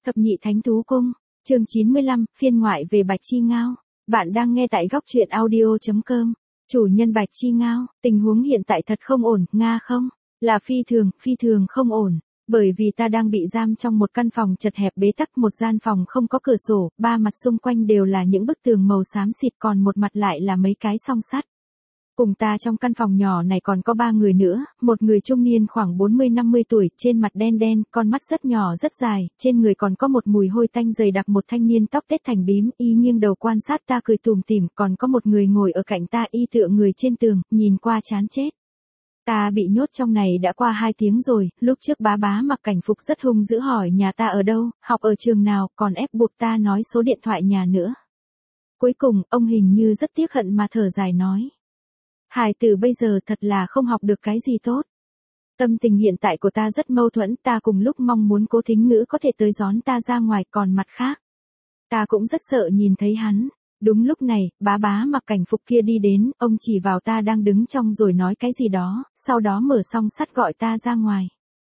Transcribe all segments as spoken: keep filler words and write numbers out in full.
Thập nhị Thánh Thú Cung, chương chín mươi lăm, phiên ngoại về Bạch Chi Ngao. Bạn đang nghe tại góc truyện audio chấm com. Chủ nhân Bạch Chi Ngao, tình huống hiện tại thật không ổn, Nga không? Là phi thường, phi thường không ổn. Bởi vì ta đang bị giam trong một căn phòng chật hẹp bế tắc, một gian phòng không có cửa sổ, ba mặt xung quanh đều là những bức tường màu xám xịt, còn một mặt lại là mấy cái song sắt. Cùng ta trong căn phòng nhỏ này còn có ba người nữa, một người trung niên khoảng bốn mươi năm mươi tuổi, trên mặt đen đen, con mắt rất nhỏ rất dài, trên người còn có một mùi hôi tanh dày đặc, một thanh niên tóc tết thành bím, y nghiêng đầu quan sát ta cười tủm tỉm, còn có một người ngồi ở cạnh ta y tựa người trên tường, nhìn qua chán chết. Ta bị nhốt trong này đã qua hai tiếng rồi, lúc trước bá bá mặc cảnh phục rất hung dữ hỏi nhà ta ở đâu, học ở trường nào, còn ép buộc ta nói số điện thoại nhà nữa. Cuối cùng, ông hình như rất tiếc hận mà thở dài nói. Hài tử bây giờ thật là không học được cái gì tốt. Tâm tình hiện tại của ta rất mâu thuẫn, ta cùng lúc mong muốn Cố Thính Ngữ có thể tới đón ta ra ngoài, còn mặt khác. Ta cũng rất sợ nhìn thấy hắn. Đúng lúc này, bá bá mặc cảnh phục kia đi đến, ông chỉ vào ta đang đứng trong rồi nói cái gì đó, sau đó mở song sắt gọi ta ra ngoài.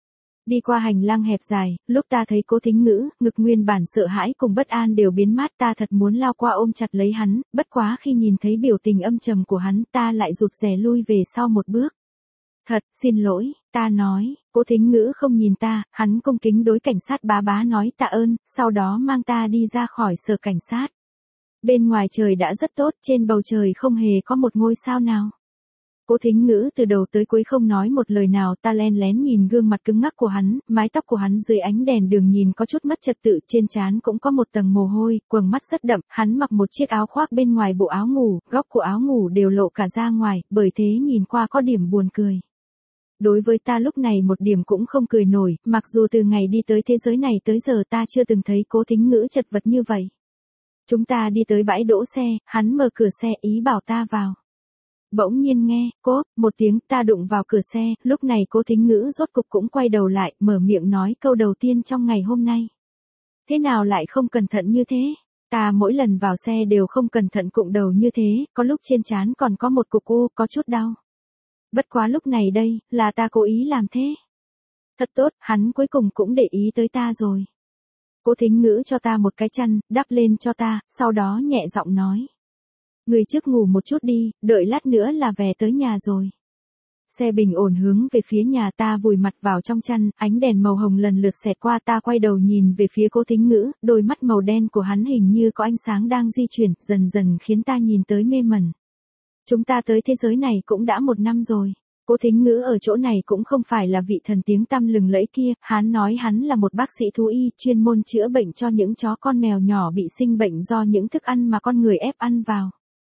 Đi qua hành lang hẹp dài, lúc ta thấy Cố Thính Ngữ, ngực nguyên bản sợ hãi cùng bất an đều biến mất, ta thật muốn lao qua ôm chặt lấy hắn, bất quá khi nhìn thấy biểu tình âm trầm của hắn, ta lại rụt rè lui về sau một bước. Thật, xin lỗi, ta nói. Cố Thính Ngữ không nhìn ta, hắn cung kính đối cảnh sát bá bá nói tạ ơn, sau đó mang ta đi ra khỏi sở cảnh sát. Bên ngoài trời đã rất tốt, trên bầu trời không hề có một ngôi sao nào. Cố Thính Ngữ từ đầu tới cuối không nói một lời nào, ta len lén nhìn gương mặt cứng ngắc của hắn, mái tóc của hắn dưới ánh đèn đường nhìn có chút mất trật tự, trên trán cũng có một tầng mồ hôi, quầng mắt rất đậm, hắn mặc một chiếc áo khoác bên ngoài bộ áo ngủ, góc của áo ngủ đều lộ cả ra ngoài, bởi thế nhìn qua có điểm buồn cười. Đối với ta lúc này một điểm cũng không cười nổi, mặc dù từ ngày đi tới thế giới này tới giờ ta chưa từng thấy Cố Thính Ngữ chật vật như vậy. Chúng ta đi tới bãi đỗ xe, hắn mở cửa xe ý bảo ta vào. Bỗng nhiên nghe, cốp, một tiếng, ta đụng vào cửa xe, lúc này Cố Thính Ngữ rốt cục cũng quay đầu lại, mở miệng nói câu đầu tiên trong ngày hôm nay. Thế nào lại không cẩn thận như thế? Ta mỗi lần vào xe đều không cẩn thận cụng đầu như thế, có lúc trên trán còn có một cục u, có chút đau. Bất quá lúc này đây, là ta cố ý làm thế. Thật tốt, hắn cuối cùng cũng để ý tới ta rồi. Cố Thính Ngữ cho ta một cái chăn, đắp lên cho ta, sau đó nhẹ giọng nói. Người trước ngủ một chút đi, đợi lát nữa là về tới nhà rồi. Xe bình ổn hướng về phía nhà, ta vùi mặt vào trong chăn, ánh đèn màu hồng lần lượt xẹt qua, ta quay đầu nhìn về phía Cố Thính Ngữ, đôi mắt màu đen của hắn hình như có ánh sáng đang di chuyển, dần dần khiến ta nhìn tới mê mẩn. Chúng ta tới thế giới này cũng đã một năm rồi. Cố Thính Ngữ ở chỗ này cũng không phải là vị thần tiếng tăm lừng lẫy kia, hắn nói hắn là một bác sĩ thú y, chuyên môn chữa bệnh cho những chó con mèo nhỏ bị sinh bệnh do những thức ăn mà con người ép ăn vào.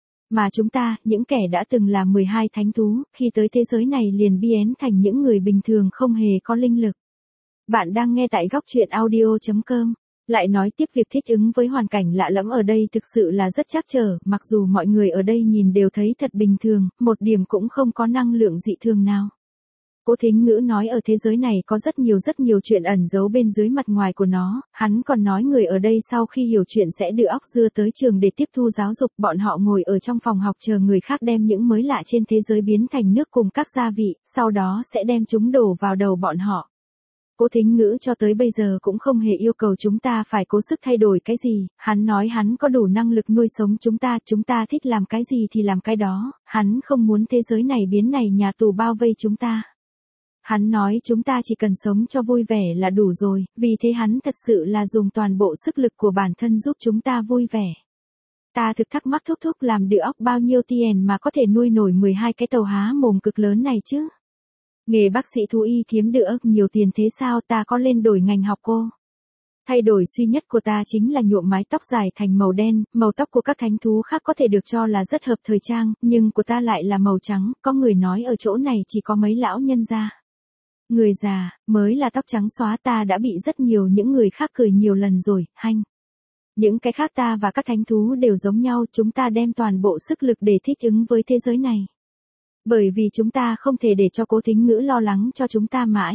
Mà chúng ta, những kẻ đã từng là mười hai thánh thú, khi tới thế giới này liền biến thành những người bình thường không hề có linh lực. Bạn đang nghe tại góc truyện audio chấm com. Lại nói tiếp, việc thích ứng với hoàn cảnh lạ lẫm ở đây thực sự là rất trắc trở, mặc dù mọi người ở đây nhìn đều thấy thật bình thường, một điểm cũng không có năng lượng dị thường nào. Cố Thính Ngữ nói ở thế giới này có rất nhiều rất nhiều chuyện ẩn giấu bên dưới mặt ngoài của nó, hắn còn nói người ở đây sau khi hiểu chuyện sẽ đưa óc dưa tới trường để tiếp thu giáo dục, bọn họ ngồi ở trong phòng học chờ người khác đem những mới lạ trên thế giới biến thành nước cùng các gia vị, sau đó sẽ đem chúng đổ vào đầu bọn họ. Cố Thính Ngữ cho tới bây giờ cũng không hề yêu cầu chúng ta phải cố sức thay đổi cái gì, hắn nói hắn có đủ năng lực nuôi sống chúng ta, chúng ta thích làm cái gì thì làm cái đó, hắn không muốn thế giới này biến này nhà tù bao vây chúng ta. Hắn nói chúng ta chỉ cần sống cho vui vẻ là đủ rồi, vì thế hắn thật sự là dùng toàn bộ sức lực của bản thân giúp chúng ta vui vẻ. Ta thực thắc mắc thúc thúc làm địa óc bao nhiêu tiền mà có thể nuôi nổi mười hai cái tàu há mồm cực lớn này chứ? Nghề bác sĩ thú y kiếm được nhiều tiền thế sao, ta có lên đổi ngành học cô? Thay đổi duy nhất của ta chính là nhuộm mái tóc dài thành màu đen, màu tóc của các thánh thú khác có thể được cho là rất hợp thời trang, nhưng của ta lại là màu trắng, có người nói ở chỗ này chỉ có mấy lão nhân già. Người già, mới là tóc trắng xóa, ta đã bị rất nhiều những người khác cười nhiều lần rồi, hanh. Những cái khác ta và các thánh thú đều giống nhau, chúng ta đem toàn bộ sức lực để thích ứng với thế giới này. Bởi vì chúng ta không thể để cho Cố Thính Ngữ lo lắng cho chúng ta mãi.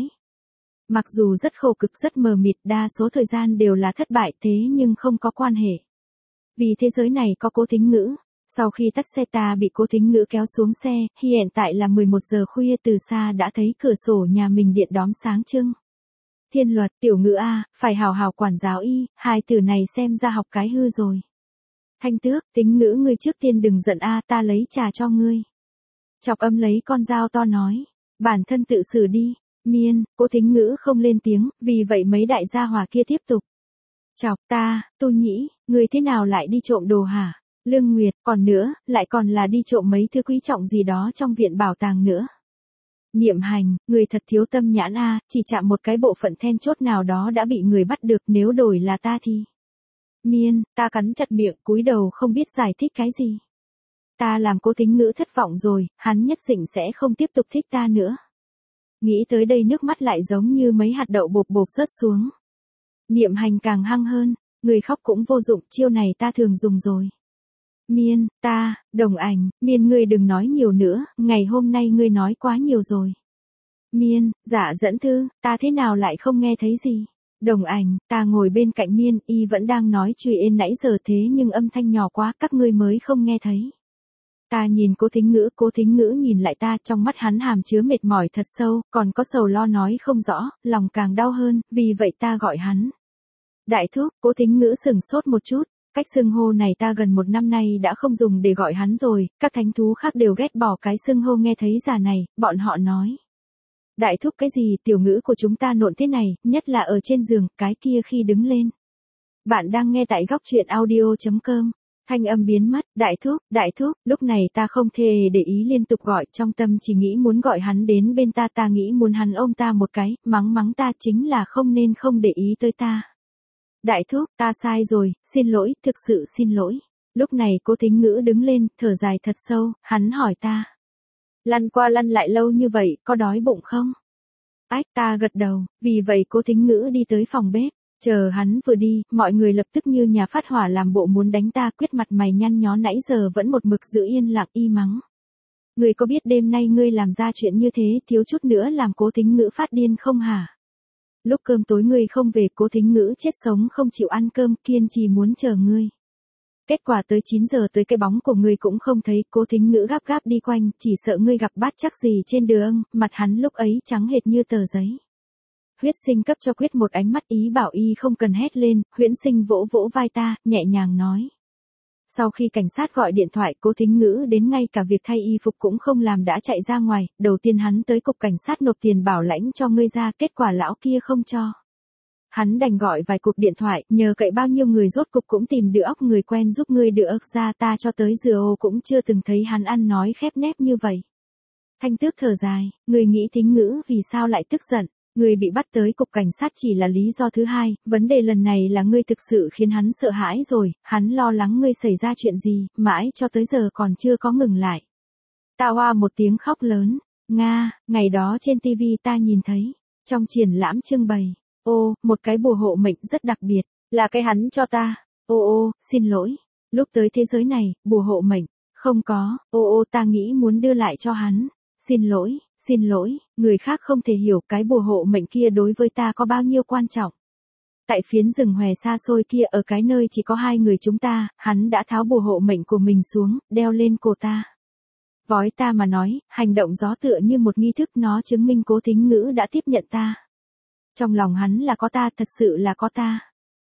Mặc dù rất khổ cực rất mờ mịt, đa số thời gian đều là thất bại, thế nhưng không có quan hệ. Vì thế giới này có Cố Thính Ngữ. Sau khi tắt xe ta bị Cố Thính Ngữ kéo xuống xe, hiện tại là mười một giờ khuya, từ xa đã thấy cửa sổ nhà mình điện đóm sáng trưng. Thiên luật, tiểu ngữ A, phải hào hào quản giáo y, hai từ này xem ra học cái hư rồi. Thanh tước, tính ngữ ngươi trước tiên đừng giận A, ta lấy trà cho ngươi. Chọc âm lấy con dao to nói, bản thân tự xử đi. Miên, Cố Thính Ngữ không lên tiếng, vì vậy mấy đại gia hỏa kia tiếp tục. Chọc ta, Tu Nhĩ, ngươi thế nào lại đi trộm đồ hả? Lương Nguyệt, còn nữa, lại còn là đi trộm mấy thứ quý trọng gì đó trong viện bảo tàng nữa. Niệm Hành, người thật thiếu tâm nhãn a, chỉ chạm một cái bộ phận then chốt nào đó đã bị người bắt được, nếu đổi là ta thì. Miên, ta cắn chặt miệng, cúi đầu không biết giải thích cái gì. Ta làm Cố Thính Ngữ thất vọng rồi, hắn nhất định sẽ không tiếp tục thích ta nữa. Nghĩ tới đây nước mắt lại giống như mấy hạt đậu bột bột rớt xuống. Niệm Hành càng hăng hơn, người khóc cũng vô dụng, chiêu này ta thường dùng rồi. Miên, ta, Đồng Ảnh, Miên ngươi đừng nói nhiều nữa, ngày hôm nay ngươi nói quá nhiều rồi. Miên, dạ dẫn thư, ta thế nào lại không nghe thấy gì. Đồng Ảnh, ta ngồi bên cạnh Miên, y vẫn đang nói chùy ên nãy giờ thế nhưng âm thanh nhỏ quá, các ngươi mới không nghe thấy. Ta nhìn Cố Thính Ngữ, Cố Thính Ngữ nhìn lại ta, trong mắt hắn hàm chứa mệt mỏi thật sâu, còn có sầu lo nói không rõ, lòng càng đau hơn, vì vậy ta gọi hắn. Đại thúc, Cố Thính Ngữ sửng sốt một chút, cách xưng hô này ta gần một năm nay đã không dùng để gọi hắn rồi, các thánh thú khác đều ghét bỏ cái xưng hô nghe thấy già này, bọn họ nói. Đại thúc cái gì, tiểu ngữ của chúng ta nộn thế này, nhất là ở trên giường, cái kia khi đứng lên. Bạn đang nghe tại góc truyện audio chấm com. Thanh âm biến mất, đại thúc, đại thúc, lúc này ta không thể để ý liên tục gọi, trong tâm chỉ nghĩ muốn gọi hắn đến bên ta, ta nghĩ muốn hắn ôm ta một cái, mắng mắng ta chính là không nên không để ý tới ta. Đại thúc, ta sai rồi, xin lỗi, thực sự xin lỗi. Lúc này Cố Thính Ngữ đứng lên, thở dài thật sâu, hắn hỏi ta. Lăn qua lăn lại lâu như vậy, có đói bụng không? Ách, ta gật đầu, vì vậy Cố Thính Ngữ đi tới phòng bếp. Chờ hắn vừa đi, mọi người lập tức như nhà phát hỏa làm bộ muốn đánh ta, quyết mặt mày nhăn nhó nãy giờ vẫn một mực giữ yên lặng y mắng. Ngươi có biết đêm nay ngươi làm ra chuyện như thế, thiếu chút nữa làm Cố Thính Ngữ phát điên không hả? Lúc cơm tối ngươi không về, Cố Thính Ngữ chết sống không chịu ăn cơm, kiên trì muốn chờ ngươi. Kết quả tới chín giờ tới cái bóng của ngươi cũng không thấy, Cố Thính Ngữ gáp gáp đi quanh, chỉ sợ ngươi gặp bát chắc gì trên đường, mặt hắn lúc ấy trắng hệt như tờ giấy. Huyết Sinh cấp cho Quyết một ánh mắt ý bảo y không cần hét lên, Huyễn Sinh vỗ vỗ vai ta, nhẹ nhàng nói. Sau khi cảnh sát gọi điện thoại, Cố Thính Ngữ đến ngay cả việc thay y phục cũng không làm đã chạy ra ngoài, đầu tiên hắn tới cục cảnh sát nộp tiền bảo lãnh cho ngươi ra, kết quả lão kia không cho. Hắn đành gọi vài cuộc điện thoại, nhờ cậy bao nhiêu người rốt cục cũng tìm được óc người quen giúp ngươi được ra, ta cho tới giờ ô cũng chưa từng thấy hắn ăn nói khép nép như vậy. Thanh Tước thở dài, người nghĩ Thính Ngữ vì sao lại tức giận. Ngươi bị bắt tới cục cảnh sát chỉ là lý do thứ hai, vấn đề lần này là ngươi thực sự khiến hắn sợ hãi rồi, hắn lo lắng ngươi xảy ra chuyện gì, mãi cho tới giờ còn chưa có ngừng lại. Ta hoa một tiếng khóc lớn, Nga, ngày đó trên tivi ta nhìn thấy, trong triển lãm trưng bày, ô, một cái bùa hộ mệnh rất đặc biệt, là cái hắn cho ta, ô ô, xin lỗi, lúc tới thế giới này, bùa hộ mệnh, không có, ô ô ta nghĩ muốn đưa lại cho hắn, xin lỗi. Xin lỗi, người khác không thể hiểu cái bùa hộ mệnh kia đối với ta có bao nhiêu quan trọng. Tại phiến rừng hòe xa xôi kia ở cái nơi chỉ có hai người chúng ta, hắn đã tháo bùa hộ mệnh của mình xuống, đeo lên cổ ta. Vói ta mà nói, hành động gió tựa như một nghi thức, nó chứng minh Cố Thính Ngữ đã tiếp nhận ta. Trong lòng hắn là có ta, thật sự là có ta.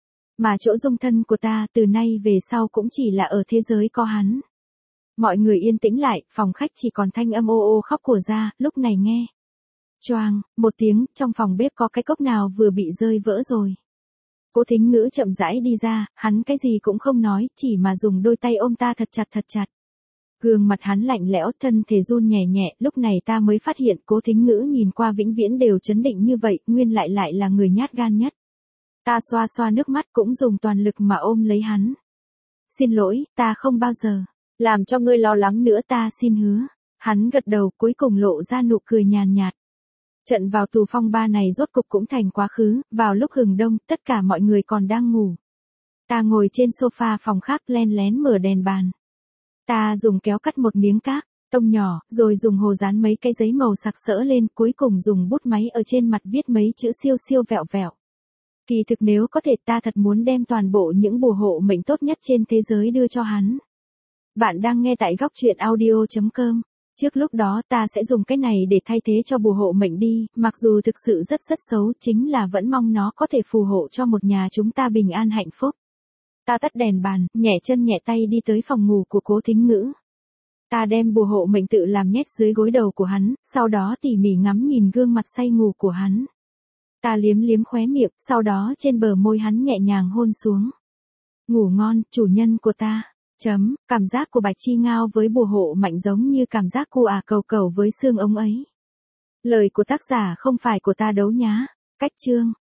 Mà chỗ dung thân của ta từ nay về sau cũng chỉ là ở thế giới có hắn. Mọi người yên tĩnh lại, phòng khách chỉ còn thanh âm ô ô khóc của Gia, lúc này nghe. Choang, một tiếng, trong phòng bếp có cái cốc nào vừa bị rơi vỡ rồi. Cố Thính Ngữ chậm rãi đi ra, hắn cái gì cũng không nói, chỉ mà dùng đôi tay ôm ta thật chặt thật chặt. Gương mặt hắn lạnh lẽo, thân thể run nhẹ nhẹ, lúc này ta mới phát hiện Cố Thính Ngữ nhìn qua vĩnh viễn đều trấn định như vậy, nguyên lại lại là người nhát gan nhất. Ta xoa xoa nước mắt cũng dùng toàn lực mà ôm lấy hắn. Xin lỗi, ta không bao giờ làm cho ngươi lo lắng nữa, ta xin hứa. Hắn gật đầu, cuối cùng lộ ra nụ cười nhàn nhạt. Trận vào tù phong ba này rốt cục cũng thành quá khứ, vào lúc hừng đông, tất cả mọi người còn đang ngủ. Ta ngồi trên sofa phòng khác len lén mở đèn bàn. Ta dùng kéo cắt một miếng cát, tông nhỏ, rồi dùng hồ dán mấy cái giấy màu sặc sỡ lên, cuối cùng dùng bút máy ở trên mặt viết mấy chữ siêu siêu vẹo vẹo. Kỳ thực nếu có thể ta thật muốn đem toàn bộ những bùa hộ mệnh tốt nhất trên thế giới đưa cho hắn. Bạn đang nghe tại góc truyện audio chấm com. Trước lúc đó ta sẽ dùng cái này để thay thế cho bùa hộ mệnh đi, mặc dù thực sự rất rất xấu, chính là vẫn mong nó có thể phù hộ cho một nhà chúng ta bình an hạnh phúc. Ta tắt đèn bàn, nhẹ chân nhẹ tay đi tới phòng ngủ của Cố Thính Ngữ. Ta đem bùa hộ mệnh tự làm nhét dưới gối đầu của hắn, sau đó tỉ mỉ ngắm nhìn gương mặt say ngủ của hắn. Ta liếm liếm khóe miệng, sau đó trên bờ môi hắn nhẹ nhàng hôn xuống. Ngủ ngon, chủ nhân của ta. Chấm, cảm giác của Bạch Chi Ngao với bùa hộ mệnh giống như cảm giác cu à cầu cầu với xương ống ấy. Lời của tác giả không phải của ta đấu nhá. Cách chương.